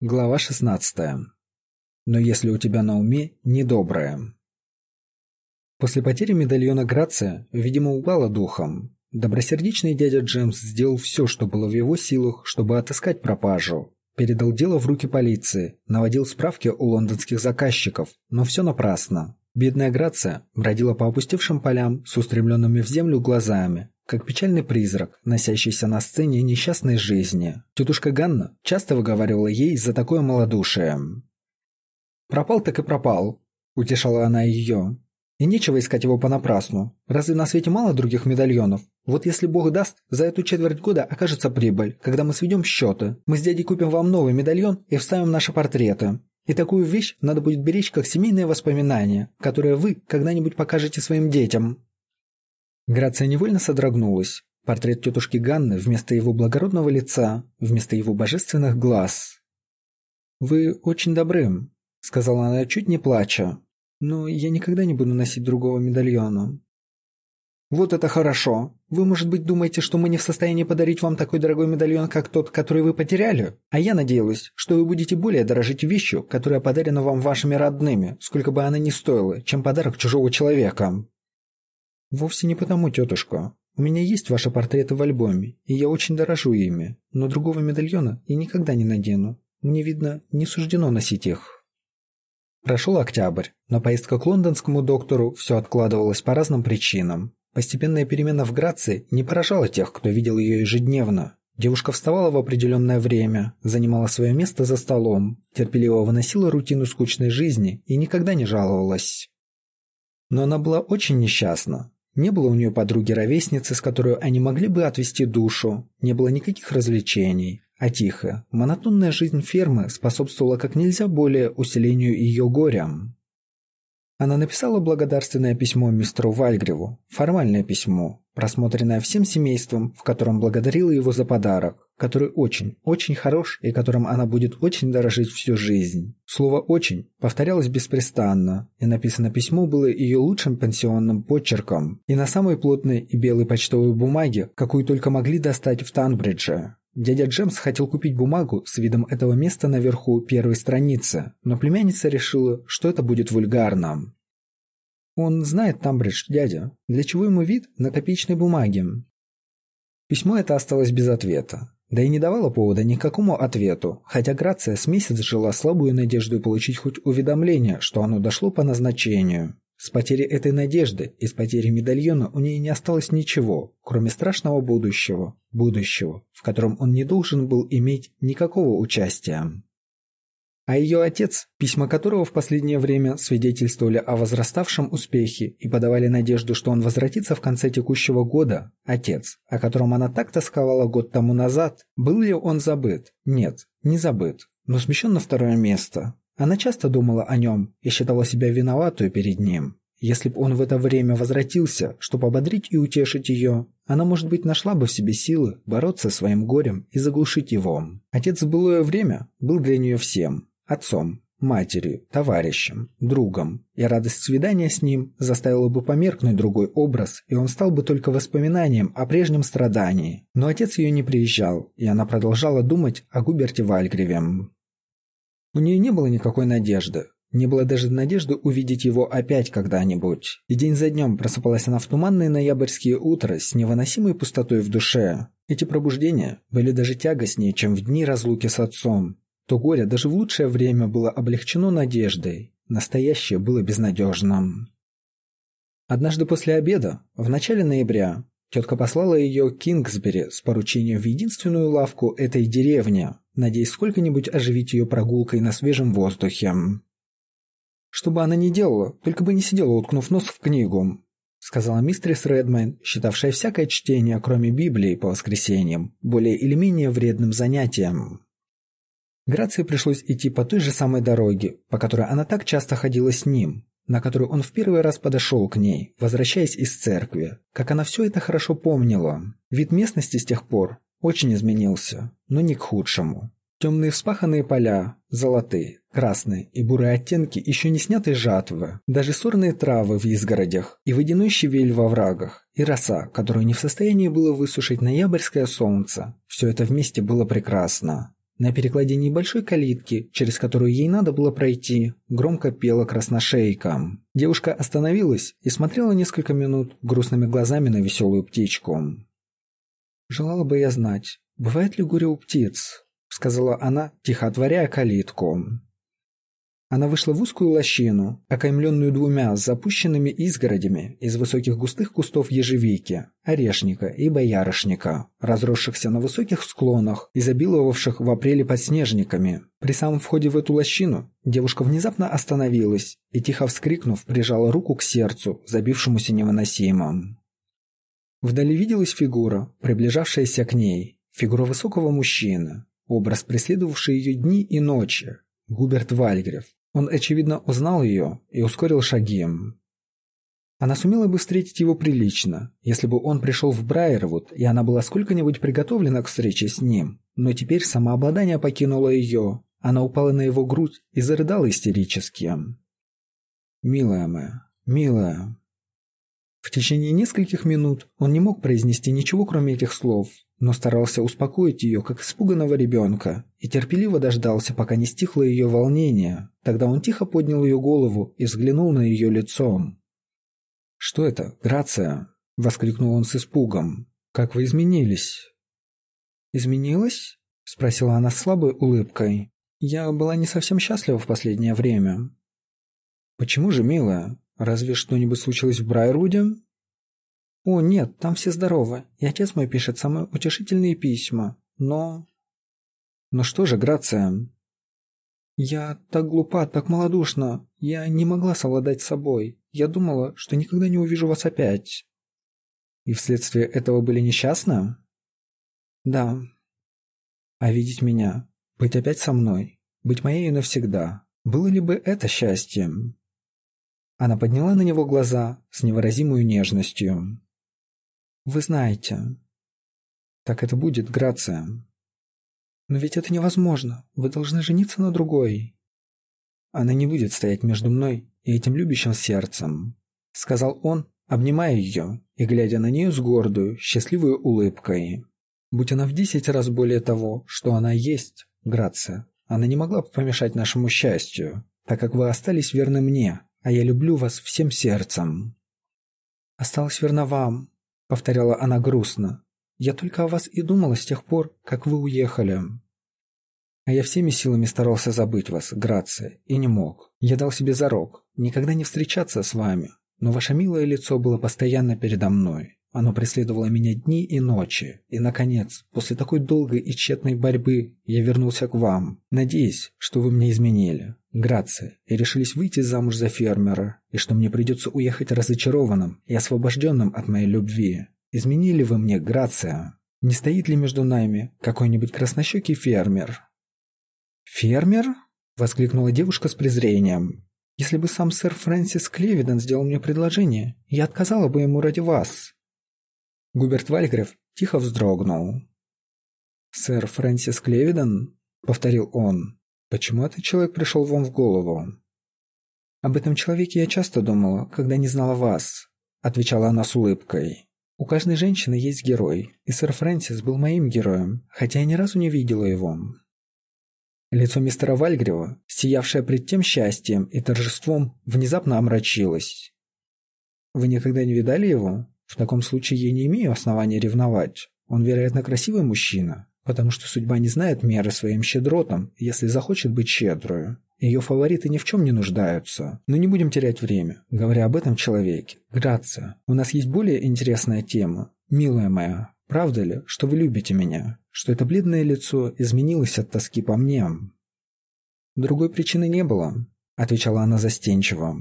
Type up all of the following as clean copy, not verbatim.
Глава 16. Но если у тебя на уме недоброе. После потери медальона Грация, видимо, упала духом. Добросердечный дядя Джемс сделал все, что было в его силах, чтобы отыскать пропажу. Передал дело в руки полиции, наводил справки у лондонских заказчиков, но все напрасно. Бедная Грация бродила по опустевшим полям с устремленными в землю глазами, как печальный призрак, носящийся на сцене несчастной жизни. Тетушка Ганна часто выговаривала ей за такое малодушие. «Пропал так и пропал», — утешала она ее. «И нечего искать его понапрасну. Разве на свете мало других медальонов? Вот если Бог даст, за эту четверть года окажется прибыль, когда мы сведем счеты. Мы с дядей купим вам новый медальон и вставим наши портреты. И такую вещь надо будет беречь как семейное воспоминание, которое вы когда-нибудь покажете своим детям». Грация невольно содрогнулась. Портрет тетушки Ганны вместо его благородного лица, вместо его божественных глаз. «Вы очень добры», — сказала она, чуть не плача. «Но я никогда не буду носить другого медальона». «Вот это хорошо! Вы, может быть, думаете, что мы не в состоянии подарить вам такой дорогой медальон, как тот, который вы потеряли? А я надеялась, что вы будете более дорожить вещью, которая подарена вам вашими родными, сколько бы она ни стоила, чем подарок чужого человека». «Вовсе не потому, тетушка. У меня есть ваши портреты в альбоме, и я очень дорожу ими, но другого медальона я никогда не надену. Мне, видно, не суждено носить их». Прошел октябрь, но поездка к лондонскому доктору все откладывалась по разным причинам. Постепенная перемена в Грации не поражала тех, кто видел ее ежедневно. Девушка вставала в определенное время, занимала свое место за столом, терпеливо выносила рутину скучной жизни и никогда не жаловалась. Но она была очень несчастна. Не было у нее подруги-ровесницы, с которой они могли бы отвести душу, не было никаких развлечений, а тихая, монотонная жизнь фермы способствовала как нельзя более усилению ее горя. Она написала благодарственное письмо мистеру Вальгриву, формальное письмо, просмотренное всем семейством, в котором благодарила его за подарок, который очень, очень хорош и которым она будет очень дорожить всю жизнь. Слово «очень» повторялось беспрестанно, и написано письмо было ее лучшим пенсионным почерком и на самой плотной и белой почтовой бумаге, какую только могли достать в Танбридже. Дядя Джемс хотел купить бумагу с видом этого места наверху первой страницы, но племянница решила, что это будет вульгарно. «Он знает Танбридж, дядя. Для чего ему вид на копеечной бумаге?» Письмо это осталось без ответа. Да и не давало повода ни к какому ответу, хотя Грация с месяц жила слабую надеждой получить хоть уведомление, что оно дошло по назначению. С потери этой надежды и с потери медальона у нее не осталось ничего, кроме страшного будущего, в котором он не должен был иметь никакого участия. А ее отец, письма которого в последнее время свидетельствовали о возраставшем успехе и подавали надежду, что он возвратится в конце текущего года, отец, о котором она так тосковала год тому назад, был ли он забыт? Нет, не забыт, но смещен на второе место. Она часто думала о нем и считала себя виноватой перед ним. Если бы он в это время возвратился, чтобы ободрить и утешить ее, она, может быть, нашла бы в себе силы бороться со своим горем и заглушить его. Отец в былое время был для нее всем – отцом, матерью, товарищем, другом, и радость свидания с ним заставила бы померкнуть другой образ, и он стал бы только воспоминанием о прежнем страдании. Но отец ее не приезжал, и она продолжала думать о Губерте Вальгриве. У нее не было никакой надежды. Не было даже надежды увидеть его опять когда-нибудь. И день за днем просыпалась она в туманные ноябрьские утра с невыносимой пустотой в душе. Эти пробуждения были даже тягостнее, чем в дни разлуки с отцом. То горе даже в лучшее время было облегчено надеждой. Настоящее было безнадежным. Однажды после обеда, в начале ноября, тетка послала ее к Кингсбери с поручением в единственную лавку этой деревни, надеясь сколько-нибудь оживить ее прогулкой на свежем воздухе. «Что бы она ни делала, только бы не сидела, уткнув нос в книгу», сказала мистерис Редмейн, считавшая всякое чтение, кроме Библии по воскресеньям, более или менее вредным занятием. Грации пришлось идти по той же самой дороге, по которой она так часто ходила с ним, на которую он в первый раз подошел к ней, возвращаясь из церкви. Как она все это хорошо помнила. Вид местности с тех пор очень изменился, но не к худшему. Темные вспаханные поля, золотые, красные и бурые оттенки еще не снятой жатвы, даже сорные травы в изгородях и водяной щавель во врагах, и роса, которую не в состоянии было высушить ноябрьское солнце. Все это вместе было прекрасно. На перекладине небольшой калитки, через которую ей надо было пройти, громко пела красношейка. Девушка остановилась и смотрела несколько минут грустными глазами на веселую птичку. «Желала бы я знать, бывает ли горе у птиц», — сказала она, тихо отворяя калитку. Она вышла в узкую лощину, окаймленную двумя запущенными изгородями из высоких густых кустов ежевики, орешника и боярышника, разросшихся на высоких склонах, изобиловавших в апреле подснежниками. При самом входе в эту лощину девушка внезапно остановилась и, тихо вскрикнув, прижала руку к сердцу, забившемуся невыносимо. Вдали виделась фигура, приближавшаяся к ней, фигура высокого мужчины, образ, преследовавший ее дни и ночи. Губерт Вальгрев. Он, очевидно, узнал ее и ускорил шаги. Она сумела бы встретить его прилично, если бы он пришел в Брайервуд, и она была сколько-нибудь приготовлена к встрече с ним. Но теперь самообладание покинуло ее. Она упала на его грудь и зарыдала истерически. «Милая моя, милая». В течение нескольких минут он не мог произнести ничего, кроме этих слов, но старался успокоить ее, как испуганного ребенка, и терпеливо дождался, пока не стихло ее волнение. Тогда он тихо поднял ее голову и взглянул на ее лицо. «Что это, Грация?» — воскликнул он с испугом. «Как вы изменились?» «Изменилась?» — спросила она с слабой улыбкой. «Я была не совсем счастлива в последнее время». «Почему же, милая? Разве что-нибудь случилось в Брайервуде?» «О, нет, там все здоровы, и отец мой пишет самые утешительные письма, но...» «Но что же, Грация?» «Я так глупа, так малодушна, я не могла совладать с собой, я думала, что никогда не увижу вас опять». «И вследствие этого были несчастны?» «Да». «А видеть меня, быть опять со мной, быть моей навсегда, было ли бы это счастьем?» Она подняла на него глаза с невыразимой нежностью. «Вы знаете». «Так это будет, Грация». «Но ведь это невозможно. Вы должны жениться на другой». «Она не будет стоять между мной и этим любящим сердцем», — сказал он, обнимая ее и глядя на нее с гордой, счастливой улыбкой. «Будь она в 10 раз более того, что она есть, Грация, она не могла бы помешать нашему счастью, так как вы остались верны мне, а я люблю вас всем сердцем». «Осталась верна вам», — повторяла она грустно. «Я только о вас и думала с тех пор, как вы уехали». «А я всеми силами старался забыть вас, Грация, и не мог. Я дал себе зарок никогда не встречаться с вами, но ваше милое лицо было постоянно передо мной. Оно преследовало меня дни и ночи, и, наконец, после такой долгой и тщетной борьбы, я вернулся к вам, надеясь, что вы мне изменили, Грация, и решились выйти замуж за фермера, и что мне придется уехать разочарованным и освобожденным от моей любви. Изменили вы мне, Грация? Не стоит ли между нами какой-нибудь краснощекий фермер?» «Фермер?» — воскликнула девушка с презрением. «Если бы сам сэр Фрэнсис Клевиден сделал мне предложение, я отказала бы ему ради вас». Губерт Вальгрев тихо вздрогнул. «Сэр Фрэнсис Клевиден?» — повторил он. «Почему этот человек пришел вам в голову?» «Об этом человеке я часто думала, когда не знала вас», — отвечала она с улыбкой. «У каждой женщины есть герой, и сэр Фрэнсис был моим героем, хотя я ни разу не видела его». Лицо мистера Вальгрева, сиявшее пред тем счастьем и торжеством, внезапно омрачилось. «Вы никогда не видали его? В таком случае я не имею основания ревновать. Он, вероятно, красивый мужчина, потому что судьба не знает меры своим щедротам, если захочет быть щедрою. Ее фавориты ни в чем не нуждаются. Но не будем терять время, говоря об этом человеке. Грация, у нас есть более интересная тема. Милая моя, правда ли, что вы любите меня? Что это бледное лицо изменилось от тоски по мне?» «Другой причины не было», — отвечала она застенчиво.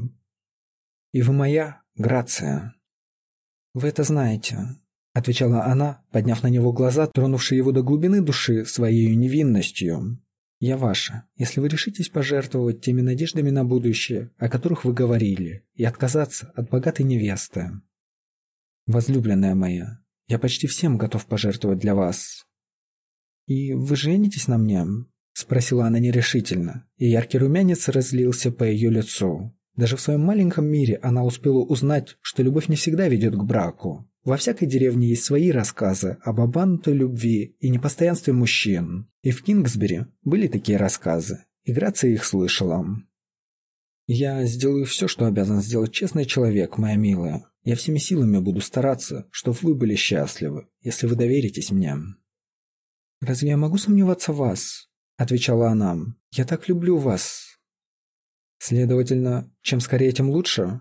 «И вы моя, Грация». «Вы это знаете», — отвечала она, подняв на него глаза, тронувшие его до глубины души своей невинностью. «Я ваша, если вы решитесь пожертвовать теми надеждами на будущее, о которых вы говорили, и отказаться от богатой невесты. Возлюбленная моя, я почти всем готов пожертвовать для вас». «И вы женитесь на мне?» — спросила она нерешительно, и яркий румянец разлился по ее лицу. Даже в своем маленьком мире она успела узнать, что любовь не всегда ведет к браку. Во всякой деревне есть свои рассказы об обманутой любви и непостоянстве мужчин. И в Кингсбери были такие рассказы, и Грация их слышала. «Я сделаю все, что обязан сделать честный человек, моя милая. Я всеми силами буду стараться, чтобы вы были счастливы, если вы доверитесь мне». «Разве я могу сомневаться в вас?» – отвечала она. «Я так люблю вас». «Следовательно, чем скорее, тем лучше?»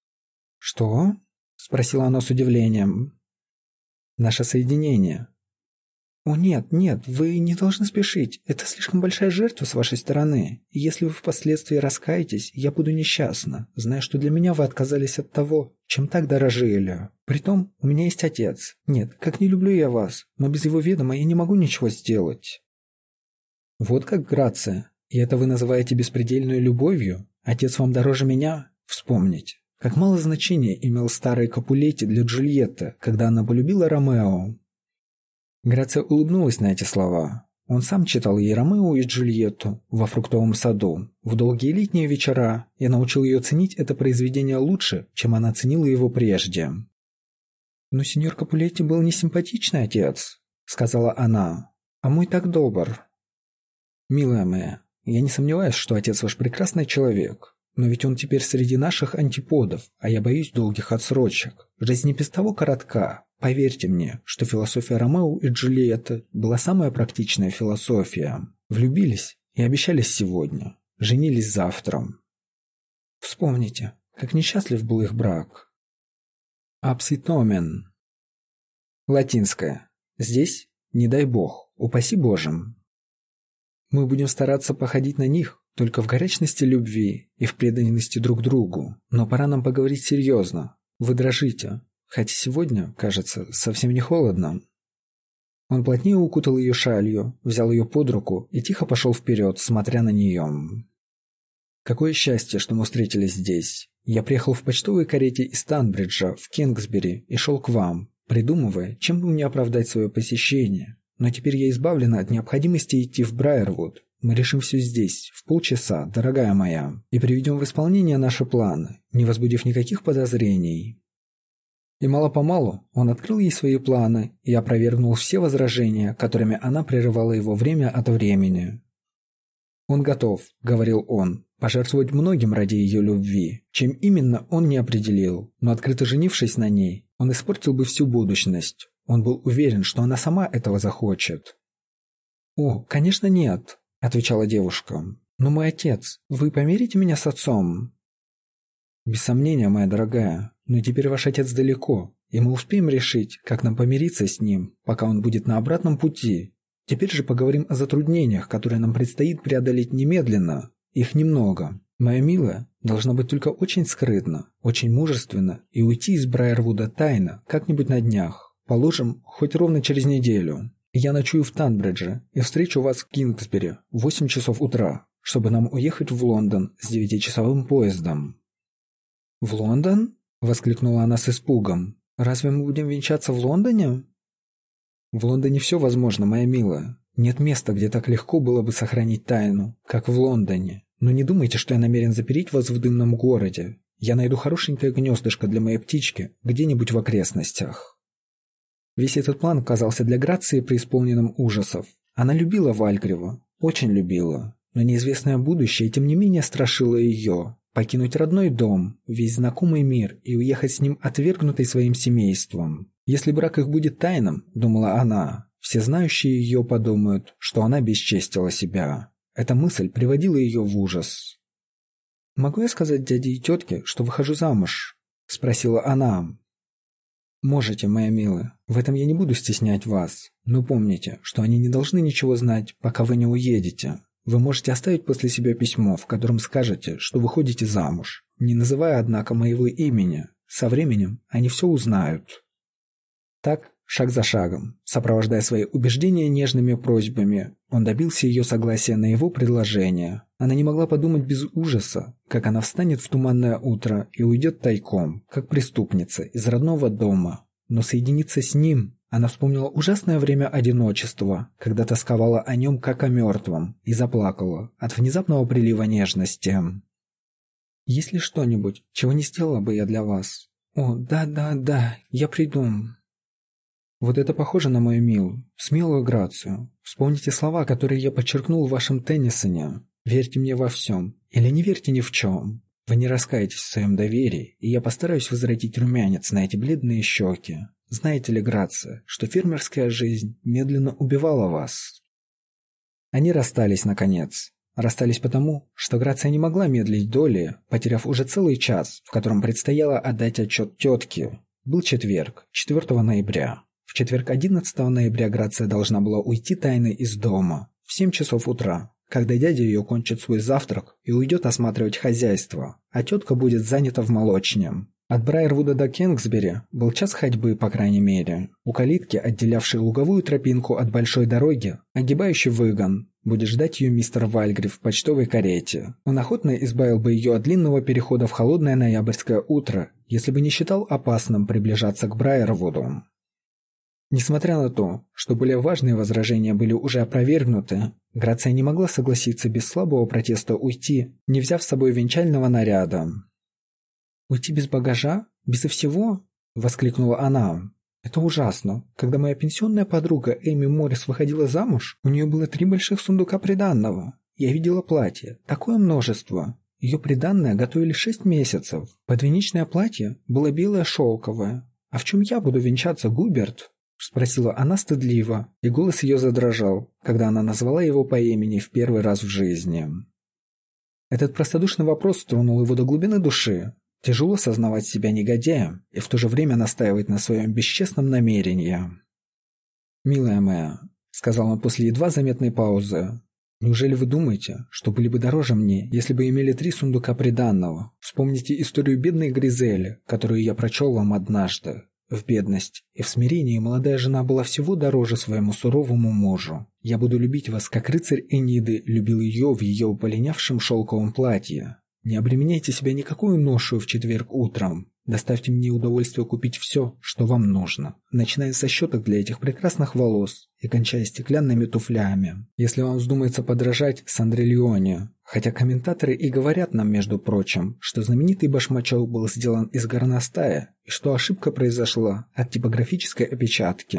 «Что?» – спросила она с удивлением. «Наше соединение». «О нет, нет, вы не должны спешить. Это слишком большая жертва с вашей стороны. И если вы впоследствии раскаетесь, я буду несчастна, зная, что для меня вы отказались от того, чем так дорожили. Притом, у меня есть отец. Нет, как не люблю я вас, но без его ведома я не могу ничего сделать». «Вот как, Грация, и это вы называете беспредельной любовью? Отец вам дороже меня? Вспомните, как мало значения имел старый Капулетти для Джульетты, когда она полюбила Ромео». Грация улыбнулась на эти слова. Он сам читал ей Ромео и Джульетту во фруктовом саду в долгие летние вечера и научил ее ценить это произведение лучше, чем она ценила его прежде. «Но сеньор Капулетти был не симпатичный отец», — сказала она, — «а мой так добр». «Милая моя, я не сомневаюсь, что отец ваш прекрасный человек, но ведь он теперь среди наших антиподов, а я боюсь долгих отсрочек. Жизнь не без того коротка. Поверьте мне, что философия Ромео и Джульетты была самая практичная философия. Влюбились и обещались сегодня, женились завтра. Вспомните, как несчастлив был их брак. Апсит номен. Латинское. Здесь, не дай бог, упаси Божим. Мы будем стараться походить на них только в горячности любви и в преданности друг другу, но пора нам поговорить серьезно. Вы дрожите. Хотя сегодня, кажется, совсем не холодно. Он плотнее укутал ее шалью, взял ее под руку и тихо пошел вперед, смотря на нее. «Какое счастье, что мы встретились здесь. Я приехал в почтовой карете из Танбриджа в Кингсбери и шел к вам, придумывая, чем бы мне оправдать свое посещение. Но теперь я избавлена от необходимости идти в Брайервуд. Мы решим все здесь, в полчаса, дорогая моя, и приведем в исполнение наши планы, не возбудив никаких подозрений». И мало-помалу он открыл ей свои планы и опровергнул все возражения, которыми она прерывала его время от времени. «Он готов», — говорил он, — «пожертвовать многим ради ее любви, чем именно он не определил, но открыто женившись на ней, он испортил бы всю будущность. Он был уверен, что она сама этого захочет». «О, конечно, нет», — отвечала девушка, — «но мой отец, вы помирите меня с отцом?» «Без сомнения, моя дорогая, но теперь ваш отец далеко, и мы успеем решить, как нам помириться с ним, пока он будет на обратном пути. Теперь же поговорим о затруднениях, которые нам предстоит преодолеть немедленно. Их немного. Моя милая должна быть только очень скрытна, очень мужественна и уйти из Брайервуда тайно, как-нибудь на днях. Положим, хоть ровно через неделю. Я ночую в Танбридже и встречу вас в Кингсбери в 8 часов утра, чтобы нам уехать в Лондон с 9-часовым поездом». «В Лондон?» — воскликнула она с испугом. «Разве мы будем венчаться в Лондоне?» «В Лондоне все возможно, моя милая. Нет места, где так легко было бы сохранить тайну, как в Лондоне. Но не думайте, что я намерен запереть вас в дымном городе. Я найду хорошенькое гнездышко для моей птички где-нибудь в окрестностях». Весь этот план казался для Грации преисполненным ужасов. Она любила Вальгрива, очень любила, но неизвестное будущее тем не менее страшило ее. Покинуть родной дом, весь знакомый мир и уехать с ним отвергнутой своим семейством. Если брак их будет тайным, думала она, все знающие ее подумают, что она бесчестила себя. Эта мысль приводила ее в ужас. «Могу я сказать дяде и тетке, что выхожу замуж?» – спросила она. «Можете, моя милая, в этом я не буду стеснять вас, но помните, что они не должны ничего знать, пока вы не уедете. Вы можете оставить после себя письмо, в котором скажете, что выходите замуж, не называя, однако, моего имени. Со временем они все узнают». Так, шаг за шагом, сопровождая свои убеждения нежными просьбами, он добился ее согласия на его предложение. Она не могла подумать без ужаса, как она встанет в туманное утро и уйдет тайком, как преступница, из родного дома. Но соединиться с ним... Она вспомнила ужасное время одиночества, когда тосковала о нем как о мертвом, и заплакала от внезапного прилива нежности. «Есть ли что-нибудь, чего не сделала бы я для вас? О, да, я приду. Вот это похоже на мою милую, смелую Грацию. Вспомните слова, которые я подчеркнул в вашем Теннисоне. Верьте мне во всем, или не верьте ни в чем. Вы не раскаетесь в своем доверии, и я постараюсь возвратить румянец на эти бледные щеки. Знаете ли, Грация, что фермерская жизнь медленно убивала вас? Они расстались, наконец. Расстались потому, что Грация не могла медлить долей, потеряв уже целый час, в котором предстояло отдать отчет тетке. Был четверг, 4 ноября. В четверг 11 ноября Грация должна была уйти тайно из дома в 7 часов утра, когда дядя ее кончит свой завтрак и уйдет осматривать хозяйство, а тетка будет занята в молочне. От Брайервуда до Кингсбери был час ходьбы, по крайней мере. У калитки, отделявшей луговую тропинку от большой дороги, огибающей выгон, будет ждать ее мистер Вальгрив в почтовой карете. Он охотно избавил бы ее от длинного перехода в холодное ноябрьское утро, если бы не считал опасным приближаться к Брайервуду. Несмотря на то, что более важные возражения были уже опровергнуты, Грация не могла согласиться без слабого протеста уйти, не взяв с собой венчального наряда. «Уйти без багажа? Безо всего?» – воскликнула она. «Это ужасно. Когда моя пенсионная подруга Эми Моррис выходила замуж, у нее было 3 больших сундука приданного. Я видела платье. Такое множество. Ее приданное готовили 6 месяцев. Подвенечное платье было белое шелковое. А в чем я буду венчаться, Губерт?» – спросила она стыдливо, и голос ее задрожал, когда она назвала его по имени в первый раз в жизни. Этот простодушный вопрос тронул его до глубины души. Тяжело сознавать себя негодяем и в то же время настаивать на своем бесчестном намерении. «Милая моя», — сказал он после едва заметной паузы, — «неужели вы думаете, что были бы дороже мне, если бы имели 3 сундука приданного? Вспомните историю бедной Гризели, которую я прочел вам однажды. В бедности и в смирении молодая жена была всего дороже своему суровому мужу. Я буду любить вас, как рыцарь Эниды любил ее в ее полинявшем шелковом платье. Не обременяйте себя никакой ношью в четверг утром. Доставьте мне удовольствие купить все, что вам нужно, начиная со щеток для этих прекрасных волос и кончая стеклянными туфлями. Если вам вздумается подражать Сандрильоне, хотя комментаторы и говорят нам, между прочим, что знаменитый башмачок был сделан из горностая и что ошибка произошла от типографической опечатки».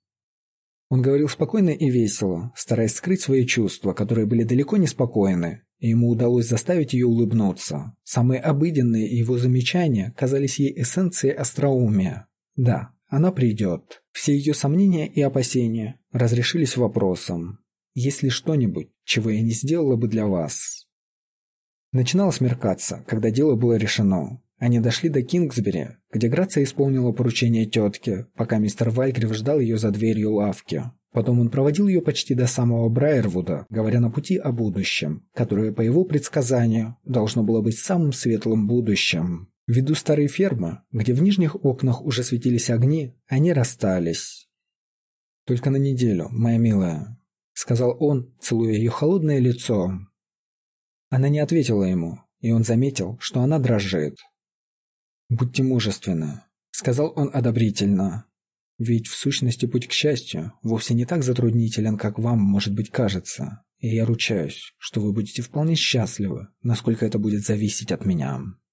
Он говорил спокойно и весело, стараясь скрыть свои чувства, которые были далеко не спокойны, и ему удалось заставить ее улыбнуться. Самые обыденные его замечания казались ей эссенцией остроумия. Да, она придет. Все ее сомнения и опасения разрешились вопросом: есть ли что-нибудь, чего я не сделала бы для вас? Начинало смеркаться, когда дело было решено. Они дошли до Кингсбери, где Грация исполнила поручение тетки, пока мистер Вальгрив ждал ее за дверью лавки. Потом он проводил ее почти до самого Брайервуда, говоря на пути о будущем, которое, по его предсказанию, должно было быть самым светлым будущим. Ввиду старой фермы, где в нижних окнах уже светились огни, они расстались. «Только на неделю, моя милая», — сказал он, целуя ее холодное лицо. Она не ответила ему, и он заметил, что она дрожит. «Будьте мужественны», — сказал он одобрительно. «Ведь в сущности путь к счастью вовсе не так затруднителен, как вам, может быть, кажется, и я ручаюсь, что вы будете вполне счастливы, насколько это будет зависеть от меня».